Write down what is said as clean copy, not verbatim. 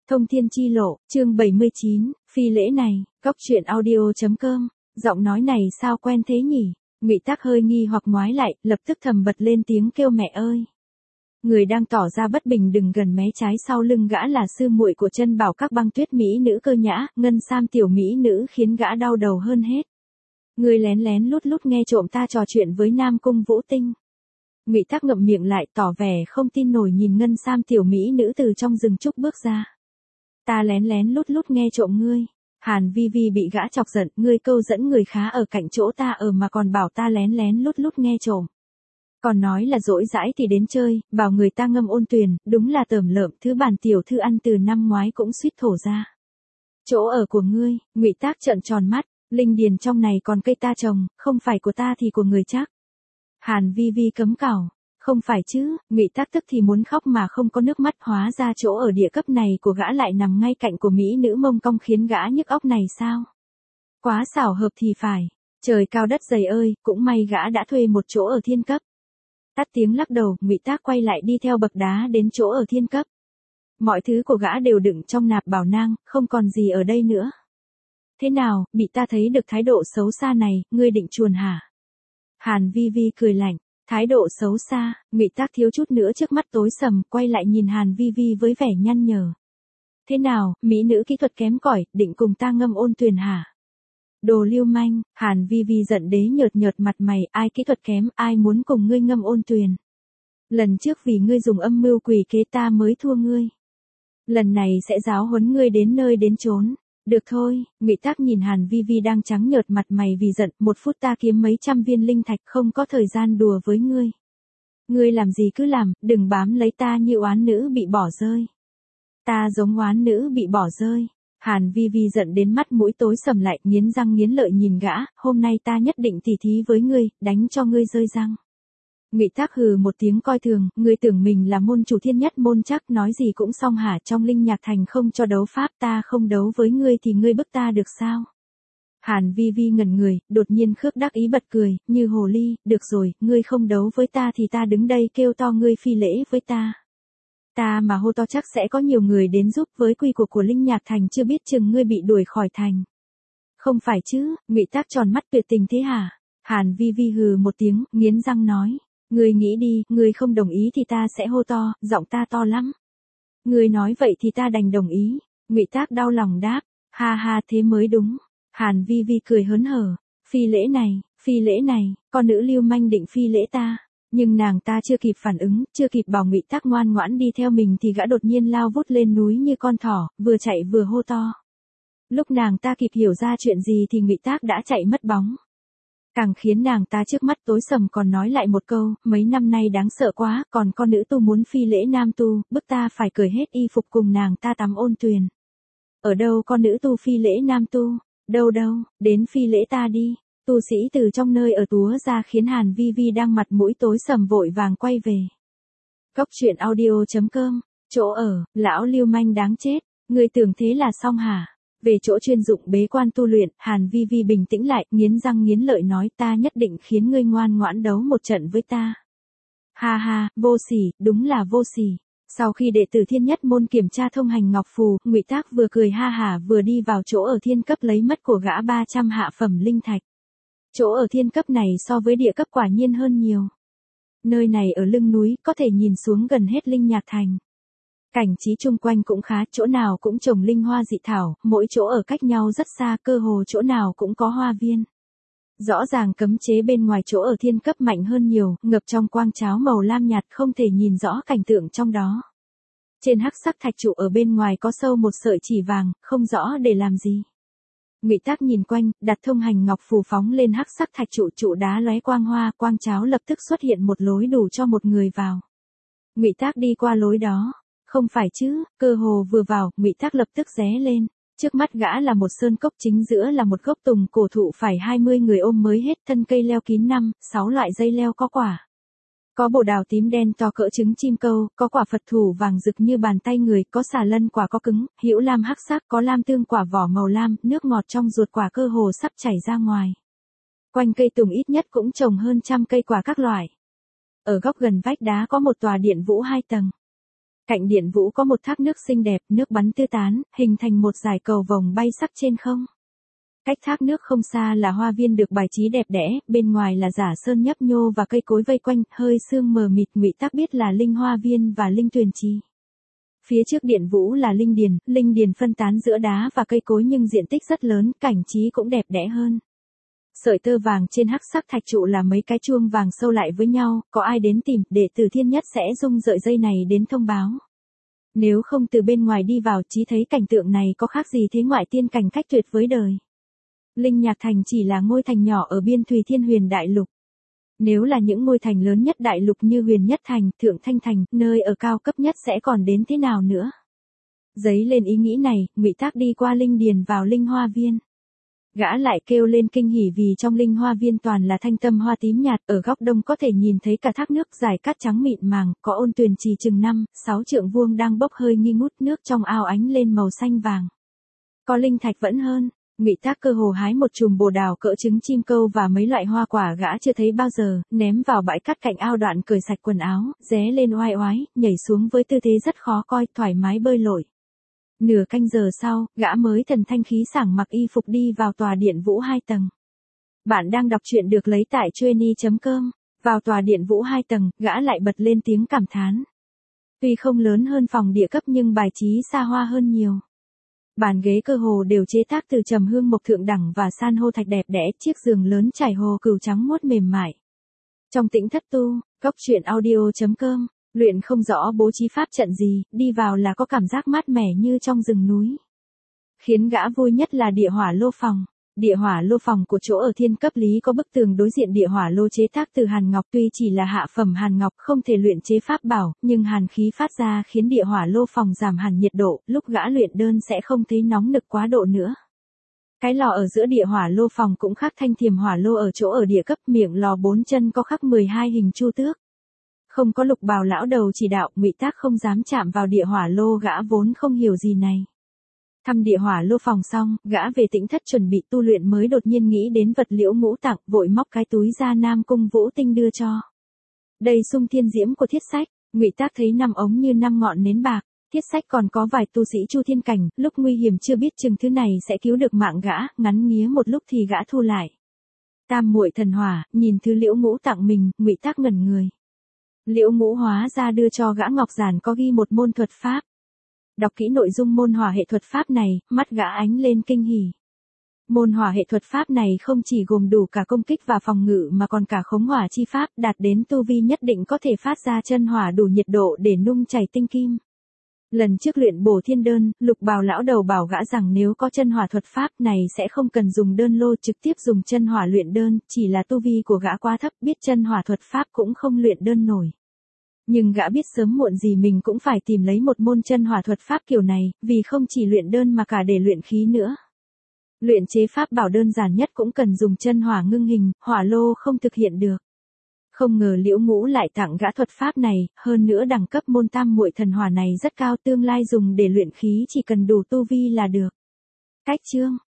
Thông thiên chi lộ, chương 79, phi lễ này, góc truyện audio.com, giọng nói này sao quen thế nhỉ? Ngụy Tác hơi nghi hoặc ngoái lại, lập tức thầm bật lên tiếng kêu mẹ ơi. Người đang tỏ ra bất bình đừng gần mé trái sau lưng gã là sư muội của Chân Bảo Các băng tuyết mỹ nữ Cơ Nhã, ngân sam tiểu mỹ nữ khiến gã đau đầu hơn hết. Người lén lén lút lút nghe trộm ta trò chuyện với Nam Cung Vũ Tinh. Ngụy Tác ngậm miệng lại tỏ vẻ không tin nổi nhìn ngân sam tiểu mỹ nữ từ trong rừng trúc bước ra. Ta lén lén lút lút nghe trộm ngươi. Hàn Vi Vi bị gã chọc giận, ngươi câu dẫn người khá ở cạnh chỗ ta ở mà còn bảo ta lén lén lút lút nghe trộm. Còn nói là dỗi dãi thì đến chơi, bảo người ta ngâm ôn tuyền, đúng là tởm lợm, thứ bản tiểu thư ăn từ năm ngoái cũng suýt thổ ra. Chỗ ở của ngươi, Ngụy Tác trợn tròn mắt, linh điền trong này còn cây ta trồng, không phải của ta thì của người chắc. Hàn Vi Vi cấm cào, không phải chứ, Ngụy Tác tức thì muốn khóc mà không có nước mắt, hóa ra chỗ ở địa cấp này của gã lại nằm ngay cạnh của mỹ nữ mông cong khiến gã nhức óc này sao? Quá xảo hợp thì phải, trời cao đất dày ơi, cũng may gã đã thuê một chỗ ở thiên cấp. Tắt tiếng lắc đầu, Ngụy Tác quay lại đi theo bậc đá đến chỗ ở thiên cấp. Mọi thứ của gã đều đựng trong nạp bảo nang, không còn gì ở đây nữa. Thế nào, bị ta thấy được thái độ xấu xa này, ngươi định chuồn hả? Hàn Vi Vi cười lạnh, thái độ xấu xa, Ngụy Tác thiếu chút nữa trước mắt tối sầm, quay lại nhìn Hàn Vi Vi với vẻ nhăn nhở. Thế nào, mỹ nữ kỹ thuật kém cỏi, định cùng ta ngâm ôn tuyền hả? Đồ lưu manh, Hàn Vi Vi giận đế nhợt nhợt mặt mày, ai kỹ thuật kém, ai muốn cùng ngươi ngâm ôn tuyền. Lần trước vì ngươi dùng âm mưu quỷ kế ta mới thua ngươi. Lần này sẽ giáo huấn ngươi đến nơi đến chốn. Được thôi, Ngụy Tác nhìn Hàn Vi Vi đang trắng nhợt mặt mày vì giận, 1 phút ta kiếm mấy trăm viên linh thạch, không có thời gian đùa với ngươi. Ngươi làm gì cứ làm, đừng bám lấy ta như oán nữ bị bỏ rơi. Ta giống oán nữ bị bỏ rơi. Hàn Vi Vi giận đến mắt mũi tối sầm lại, nghiến răng nghiến lợi nhìn gã, hôm nay ta nhất định tỉ thí với ngươi, đánh cho ngươi rơi răng. Ngụy Tác hừ một tiếng coi thường, ngươi tưởng mình là môn chủ thiên nhất môn chắc, nói gì cũng xong hả? Trong Linh Nhạc Thành không cho đấu pháp, ta không đấu với ngươi thì ngươi bức ta được sao? Hàn Vi Vi ngẩn người, đột nhiên khước đắc ý bật cười, như hồ ly, được rồi, ngươi không đấu với ta thì ta đứng đây kêu to ngươi phi lễ với ta. Ta mà hô to chắc sẽ có nhiều người đến giúp, với quy củ của Linh Nhạc Thành chưa biết chừng ngươi bị đuổi khỏi thành. Không phải chứ, Ngụy Tác tròn mắt tuyệt tình thế hả? Hàn Vi Vi hừ một tiếng, nghiến răng nói. Ngươi nghĩ đi, ngươi không đồng ý thì ta sẽ hô to, giọng ta to lắm. Ngươi nói vậy thì ta đành đồng ý. Ngụy Tác đau lòng đáp, ha ha thế mới đúng. Hàn Vi Vi cười hớn hở, phi lễ này, con nữ lưu manh định phi lễ ta. Nhưng nàng ta chưa kịp phản ứng, chưa kịp bảo Ngụy Tác ngoan ngoãn đi theo mình thì gã đột nhiên lao vút lên núi như con thỏ, vừa chạy vừa hô to. Lúc nàng ta kịp hiểu ra chuyện gì thì Ngụy Tác đã chạy mất bóng. Càng khiến nàng ta trước mắt tối sầm còn nói lại một câu, mấy năm nay đáng sợ quá, còn con nữ tu muốn phi lễ nam tu, bức ta phải cởi hết y phục cùng nàng ta tắm ôn tuyền. Ở đâu con nữ tu phi lễ nam tu, đâu, đến phi lễ ta đi. Tu sĩ từ trong nơi ở túa ra khiến Hàn Vi Vi đang mặt mũi tối sầm vội vàng quay về. Góc truyện audio.com, chỗ ở, lão lưu manh đáng chết, ngươi tưởng thế là xong hả? Về chỗ chuyên dụng bế quan tu luyện, Hàn Vi Vi bình tĩnh lại, nghiến răng nghiến lợi nói ta nhất định khiến ngươi ngoan ngoãn đấu một trận với ta. Ha ha, vô sỉ, đúng là vô sỉ. Sau khi đệ tử thiên nhất môn kiểm tra thông hành ngọc phù, Ngụy Tác vừa cười ha hả vừa đi vào chỗ ở thiên cấp lấy mất của gã 300 hạ phẩm linh thạch. Chỗ ở thiên cấp này so với địa cấp quả nhiên hơn nhiều. Nơi này ở lưng núi, có thể nhìn xuống gần hết Linh Nhạc Thành. Cảnh trí chung quanh cũng khá, chỗ nào cũng trồng linh hoa dị thảo, mỗi chỗ ở cách nhau rất xa, cơ hồ chỗ nào cũng có hoa viên. Rõ ràng cấm chế bên ngoài chỗ ở thiên cấp mạnh hơn nhiều, ngập trong quang cháo màu lam nhạt không thể nhìn rõ cảnh tượng trong đó. Trên hắc sắc thạch trụ ở bên ngoài có sâu một sợi chỉ vàng, không rõ để làm gì. Ngụy Tác nhìn quanh, đặt thông hành ngọc phù phóng lên hắc sắc thạch trụ, trụ đá lóe quang hoa, quang cháo lập tức xuất hiện một lối đủ cho một người vào. Ngụy Tác đi qua lối đó. Không phải chứ, cơ hồ vừa vào, Ngụy Tác lập tức ré lên. Trước mắt gã là một sơn cốc, chính giữa là một gốc tùng cổ thụ phải 20 người ôm mới hết, thân cây leo kín 5-6 loại dây leo có quả. Có bồ đào tím đen to cỡ trứng chim câu, có quả Phật thủ vàng rực như bàn tay người, có xà lân quả có cứng, hữu lam hắc sắc, có lam tương quả vỏ màu lam, nước ngọt trong ruột quả cơ hồ sắp chảy ra ngoài. Quanh cây tùng ít nhất cũng trồng hơn 100 cây quả các loại. Ở góc gần vách đá có một tòa điện vũ 2 tầng. Cạnh điện vũ có một thác nước xinh đẹp, nước bắn tứ tán, hình thành một dải cầu vồng bay sắc trên không. Cách thác nước không xa là hoa viên được bài trí đẹp đẽ, bên ngoài là giả sơn nhấp nhô và cây cối vây quanh, hơi sương mờ mịt, Ngụy Tắc biết là linh hoa viên và linh tuyền trì. Phía trước điện vũ là linh điền phân tán giữa đá và cây cối nhưng diện tích rất lớn, cảnh trí cũng đẹp đẽ hơn. Sợi tơ vàng trên hắc sắc thạch trụ là mấy cái chuông vàng sâu lại với nhau, có ai đến tìm, đệ tử Thiên Nhất sẽ rung sợi dây này đến thông báo. Nếu không từ bên ngoài đi vào, chỉ thấy cảnh tượng này có khác gì thế ngoại tiên cảnh cách tuyệt với đời. Linh Nhạc Thành chỉ là ngôi thành nhỏ ở biên Thùy Thiên Huyền Đại Lục. Nếu là những ngôi thành lớn nhất đại lục như Huyền Nhất Thành, Thượng Thanh Thành, nơi ở cao cấp nhất sẽ còn đến thế nào nữa. Dấy lên ý nghĩ này, Ngụy Trác đi qua linh điền vào linh hoa viên. Gã lại kêu lên kinh hỉ vì trong linh hoa viên toàn là thanh tâm hoa tím nhạt, ở góc đông có thể nhìn thấy cả thác nước dài cát trắng mịn màng, có ôn tuyền trì chừng 5-6 trượng vuông đang bốc hơi nghi ngút, nước trong ao ánh lên màu xanh vàng. Có linh thạch vẫn hơn. Ngụy Trác cơ hồ hái một chùm bồ đào cỡ trứng chim câu và mấy loại hoa quả gã chưa thấy bao giờ, ném vào bãi cát cạnh ao, đoạn cởi sạch quần áo, ré lên oai oái, nhảy xuống với tư thế rất khó coi, thoải mái bơi lội. Nửa canh giờ sau, gã mới thần thanh khí sảng mặc y phục đi vào tòa điện vũ 2 tầng. Bạn đang đọc truyện được lấy tại trueni.com. Vào tòa điện vũ 2 tầng, gã lại bật lên tiếng cảm thán. Tuy không lớn hơn phòng địa cấp nhưng bài trí xa hoa hơn nhiều. Bàn ghế cơ hồ đều chế tác từ trầm hương mộc thượng đẳng và san hô thạch đẹp đẽ, chiếc giường lớn trải hồ cừu trắng muốt mềm mại. Trong tĩnh thất tu, góc truyện audio.com, luyện không rõ bố trí pháp trận gì, đi vào là có cảm giác mát mẻ như trong rừng núi. Khiến gã vui nhất là địa hỏa lô phòng. Địa hỏa lô phòng của chỗ ở Thiên Cấp Lý có bức tường đối diện địa hỏa lô chế tác từ hàn ngọc, tuy chỉ là hạ phẩm hàn ngọc không thể luyện chế pháp bảo, nhưng hàn khí phát ra khiến địa hỏa lô phòng giảm hẳn nhiệt độ, lúc gã luyện đơn sẽ không thấy nóng nực quá độ nữa. Cái lò ở giữa địa hỏa lô phòng cũng khác thanh thiềm hỏa lô ở chỗ ở địa cấp, miệng lò 4 chân có khắc 12 hình chu tước. Không có Lục Bào lão đầu chỉ đạo, Ngụy Trác không dám chạm vào địa hỏa lô, gã vốn không hiểu gì này. Thăm địa hỏa lô phòng xong, gã về tĩnh thất chuẩn bị tu luyện mới đột nhiên nghĩ đến vật liễu ngũ tặng, vội móc cái túi ra Nam Cung Vũ Tinh đưa cho. Đây sung thiên diễm của Thiết Sách. Ngụy Trác thấy 5 ống như 5 ngọn nến bạc. Thiết Sách còn có vài tu sĩ Chu Thiên cảnh, lúc nguy hiểm chưa biết chừng thứ này sẽ cứu được mạng gã, ngắn nghía một lúc thì gã thu lại. Tam muội thần hỏa, nhìn thứ liễu ngũ tặng mình, Ngụy Trác ngẩn người. Liễu ngũ hóa ra đưa cho gã ngọc giản có ghi một môn thuật pháp. Đọc kỹ nội dung môn hỏa hệ thuật pháp này, mắt gã ánh lên kinh hỉ. Môn hỏa hệ thuật pháp này không chỉ gồm đủ cả công kích và phòng ngự mà còn cả khống hỏa chi pháp, đạt đến tu vi nhất định có thể phát ra chân hỏa đủ nhiệt độ để nung chảy tinh kim. Lần trước luyện bổ thiên đơn, Lục Bào lão đầu bảo gã rằng nếu có chân hỏa thuật pháp này sẽ không cần dùng đơn lô, trực tiếp dùng chân hỏa luyện đơn, chỉ là tu vi của gã quá thấp, biết chân hỏa thuật pháp cũng không luyện đơn nổi. Nhưng gã biết sớm muộn gì mình cũng phải tìm lấy một môn chân hỏa thuật pháp kiểu này, vì không chỉ luyện đơn mà cả để luyện khí nữa. Luyện chế pháp bảo đơn giản nhất cũng cần dùng chân hỏa ngưng hình, hỏa lô không thực hiện được. Không ngờ Liễu Ngũ lại tặng gã thuật pháp này, hơn nữa đẳng cấp môn tam muội thần hỏa này rất cao, tương lai dùng để luyện khí chỉ cần đủ tu vi là được. Cách chương